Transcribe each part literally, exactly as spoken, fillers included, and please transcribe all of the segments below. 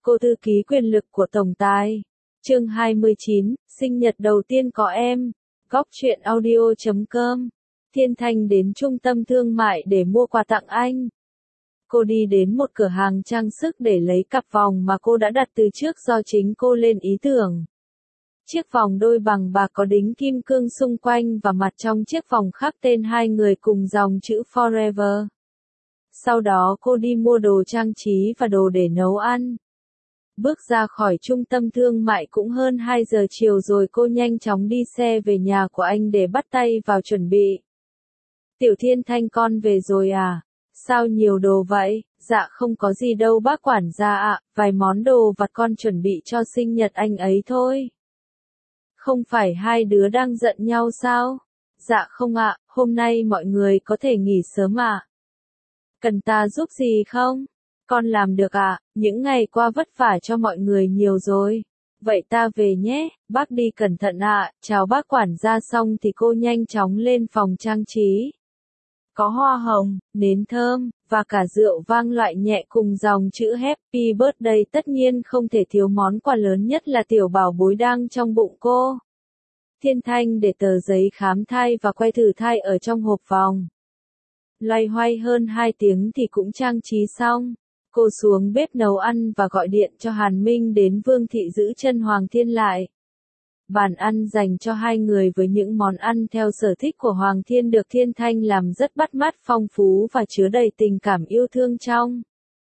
Cô thư ký quyền lực của tổng tài. Chương hai mươi chín, sinh nhật đầu tiên có em. Góc truyện audio chấm com. Thiên Thanh đến trung tâm thương mại để mua quà tặng anh. Cô đi đến một cửa hàng trang sức để lấy cặp vòng mà cô đã đặt từ trước do chính cô lên ý tưởng. Chiếc vòng đôi bằng bạc có đính kim cương xung quanh và mặt trong chiếc vòng khắc tên hai người cùng dòng chữ Forever. Sau đó cô đi mua đồ trang trí và đồ để nấu ăn. Bước ra khỏi trung tâm thương mại cũng hơn hai giờ chiều rồi cô nhanh chóng đi xe về nhà của anh để bắt tay vào chuẩn bị. Tiểu Thiên Thanh, con về rồi à? Sao nhiều đồ vậy? Dạ không có gì đâu bác quản gia ạ, vài món đồ vặt con chuẩn bị cho sinh nhật anh ấy thôi. Không phải hai đứa đang giận nhau sao? Dạ không ạ, hôm nay mọi người có thể nghỉ sớm ạ. Cần ta giúp gì không? Con làm được ạ, những ngày qua vất vả cho mọi người nhiều rồi. Vậy ta về nhé, bác đi cẩn thận ạ. Chào bác quản gia xong thì cô nhanh chóng lên phòng trang trí. Có hoa hồng, nến thơm, và cả rượu vang loại nhẹ cùng dòng chữ Happy Birthday, tất nhiên không thể thiếu món quà lớn nhất là tiểu bảo bối đang trong bụng cô. Thiên Thanh để tờ giấy khám thai và que thử thai ở trong hộp vòng. Loay hoay hơn hai tiếng thì cũng trang trí xong. Cô xuống bếp nấu ăn và gọi điện cho Hàn Minh đến Vương Thị giữ chân Hoàng Thiên lại. Bàn ăn dành cho hai người với những món ăn theo sở thích của Hoàng Thiên được Thiên Thanh làm rất bắt mắt, phong phú và chứa đầy tình cảm yêu thương trong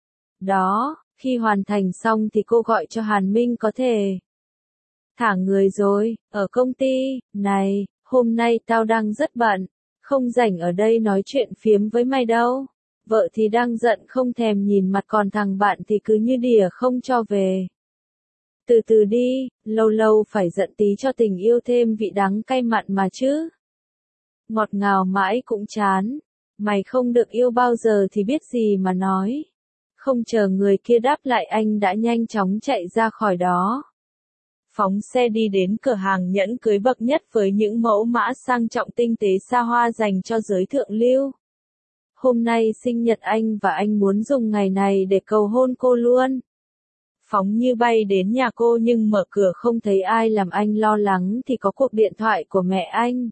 đó. Khi hoàn thành xong thì cô gọi cho Hàn Minh có thể thả người rồi. Ở công ty, này, hôm nay tao đang rất bận, không rảnh ở đây nói chuyện phiếm với mày đâu. Vợ thì đang giận không thèm nhìn mặt, còn thằng bạn thì cứ như đỉa không cho về. Từ từ đi, lâu lâu phải giận tí cho tình yêu thêm vị đắng cay mặn mà chứ. Ngọt ngào mãi cũng chán. Mày không được yêu bao giờ thì biết gì mà nói. Không chờ người kia đáp lại, anh đã nhanh chóng chạy ra khỏi đó. Phóng xe đi đến cửa hàng nhẫn cưới bậc nhất với những mẫu mã sang trọng tinh tế xa hoa dành cho giới thượng lưu. Hôm nay sinh nhật anh và anh muốn dùng ngày này để cầu hôn cô luôn. Phóng như bay đến nhà cô nhưng mở cửa không thấy ai làm anh lo lắng thì có cuộc điện thoại của mẹ anh.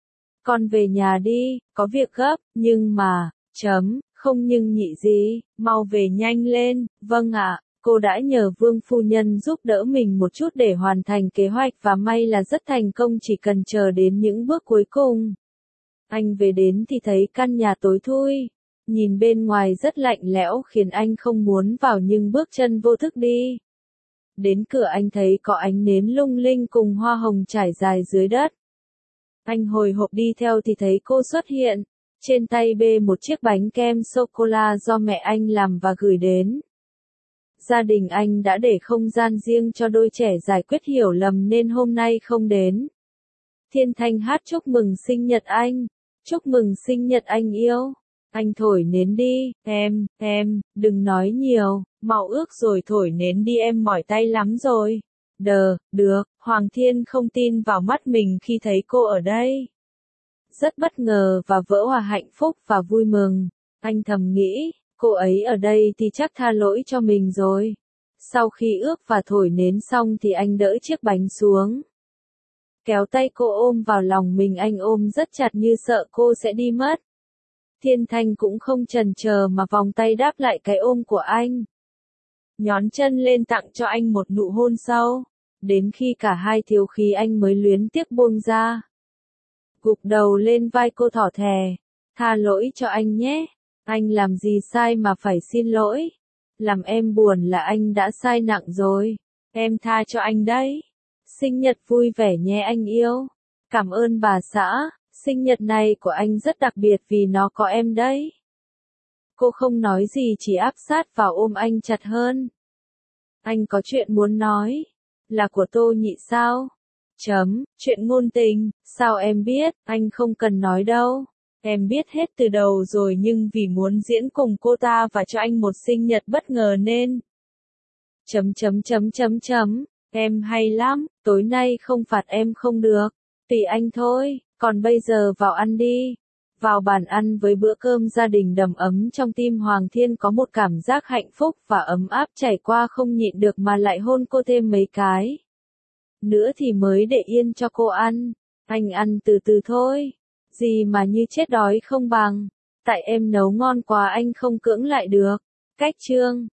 Con về nhà đi, có việc gấp, nhưng mà, chấm, không nhưng nhị gì, mau về nhanh lên. Vâng ạ, cô đã nhờ Vương phu nhân giúp đỡ mình một chút để hoàn thành kế hoạch và may là rất thành công, chỉ cần chờ đến những bước cuối cùng. Anh về đến thì thấy căn nhà tối thui, nhìn bên ngoài rất lạnh lẽo khiến anh không muốn vào nhưng bước chân vô thức đi. Đến cửa anh thấy có ánh nến lung linh cùng hoa hồng trải dài dưới đất. Anh hồi hộp đi theo thì thấy cô xuất hiện, trên tay bê một chiếc bánh kem sô-cô-la do mẹ anh làm và gửi đến. Gia đình anh đã để không gian riêng cho đôi trẻ giải quyết hiểu lầm nên hôm nay không đến. Thiên Thanh hát chúc mừng sinh nhật anh. Chúc mừng sinh nhật anh yêu. Anh thổi nến đi, em, em, đừng nói nhiều, mau ước rồi thổi nến đi, em mỏi tay lắm rồi. Đờ, được, Hoàng Thiên không tin vào mắt mình khi thấy cô ở đây. Rất bất ngờ và vỡ hòa hạnh phúc và vui mừng. Anh thầm nghĩ, cô ấy ở đây thì chắc tha lỗi cho mình rồi. Sau khi ước và thổi nến xong thì anh đỡ chiếc bánh xuống. Kéo tay cô ôm vào lòng mình, anh ôm rất chặt như sợ cô sẽ đi mất. Thiên Thanh cũng không chần chờ mà vòng tay đáp lại cái ôm của anh. Nhón chân lên tặng cho anh một nụ hôn sâu. Đến khi cả hai thiếu khí anh mới luyến tiếc buông ra. Gục đầu lên vai cô thỏ thè. Tha lỗi cho anh nhé. Anh làm gì sai mà phải xin lỗi. Làm em buồn là anh đã sai nặng rồi. Em tha cho anh đấy. Sinh nhật vui vẻ nhé anh yêu. Cảm ơn bà xã, sinh nhật này của anh rất đặc biệt vì nó có em đấy. Cô không nói gì, chỉ áp sát vào ôm anh chặt hơn. Anh có chuyện muốn nói. Là của Tô Nhị sao? Chấm, chuyện ngôn tình, sao em biết? Anh không cần nói đâu. Em biết hết từ đầu rồi nhưng vì muốn diễn cùng cô ta và cho anh một sinh nhật bất ngờ nên. Chấm chấm chấm chấm chấm. Em hay lắm, tối nay không phạt em không được. Tùy anh thôi, còn bây giờ vào ăn đi. Vào bàn ăn với bữa cơm gia đình đầm ấm trong tim Hoàng Thiên có một cảm giác hạnh phúc và ấm áp chảy qua không nhịn được mà lại hôn cô thêm mấy cái. Nữa thì mới để yên cho cô ăn. Anh ăn từ từ thôi. Gì mà như chết đói không bằng. Tại em nấu ngon quá anh không cưỡng lại được. Cách chương